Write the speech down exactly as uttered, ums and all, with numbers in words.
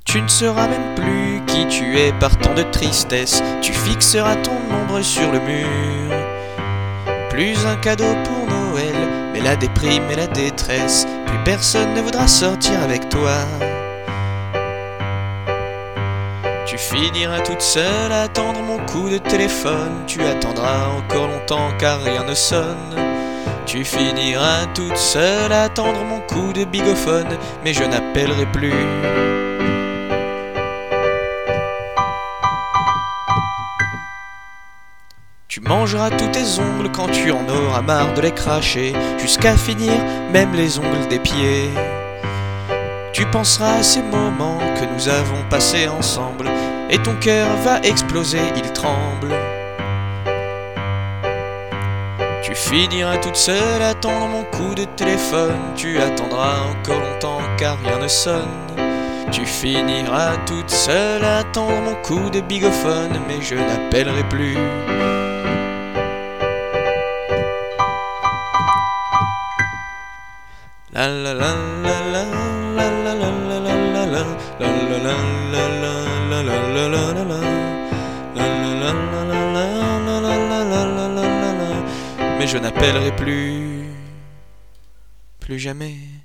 Tu ne sauras même plus qui tu es par tant de tristesse. Tu fixeras ton ombre sur le mur. Plus un cadeau pour Noël, mais la déprime et la détresse. Plus personne ne voudra sortir avec toi. Tu finiras toute seule à attendre mon coup de téléphone. Tu attendras encore longtemps car rien ne sonne. Tu finiras toute seule à attendre mon coup de bigophone, mais je n'appellerai plus. Tu mangeras tous tes ongles quand tu en auras marre de les cracher, jusqu'à finir même les ongles des pieds. Tu penseras à ces moments que nous avons passés ensemble, et ton cœur va exploser, il tremble. Tu finiras toute seule à attendre mon coup de téléphone. Tu attendras encore longtemps car rien ne sonne. Tu finiras toute seule à attendre mon coup de bigophone, mais je n'appellerai plus. La la la la la la la la la la la la la la la la la la la. Mais je n'appellerai plus, plus jamais.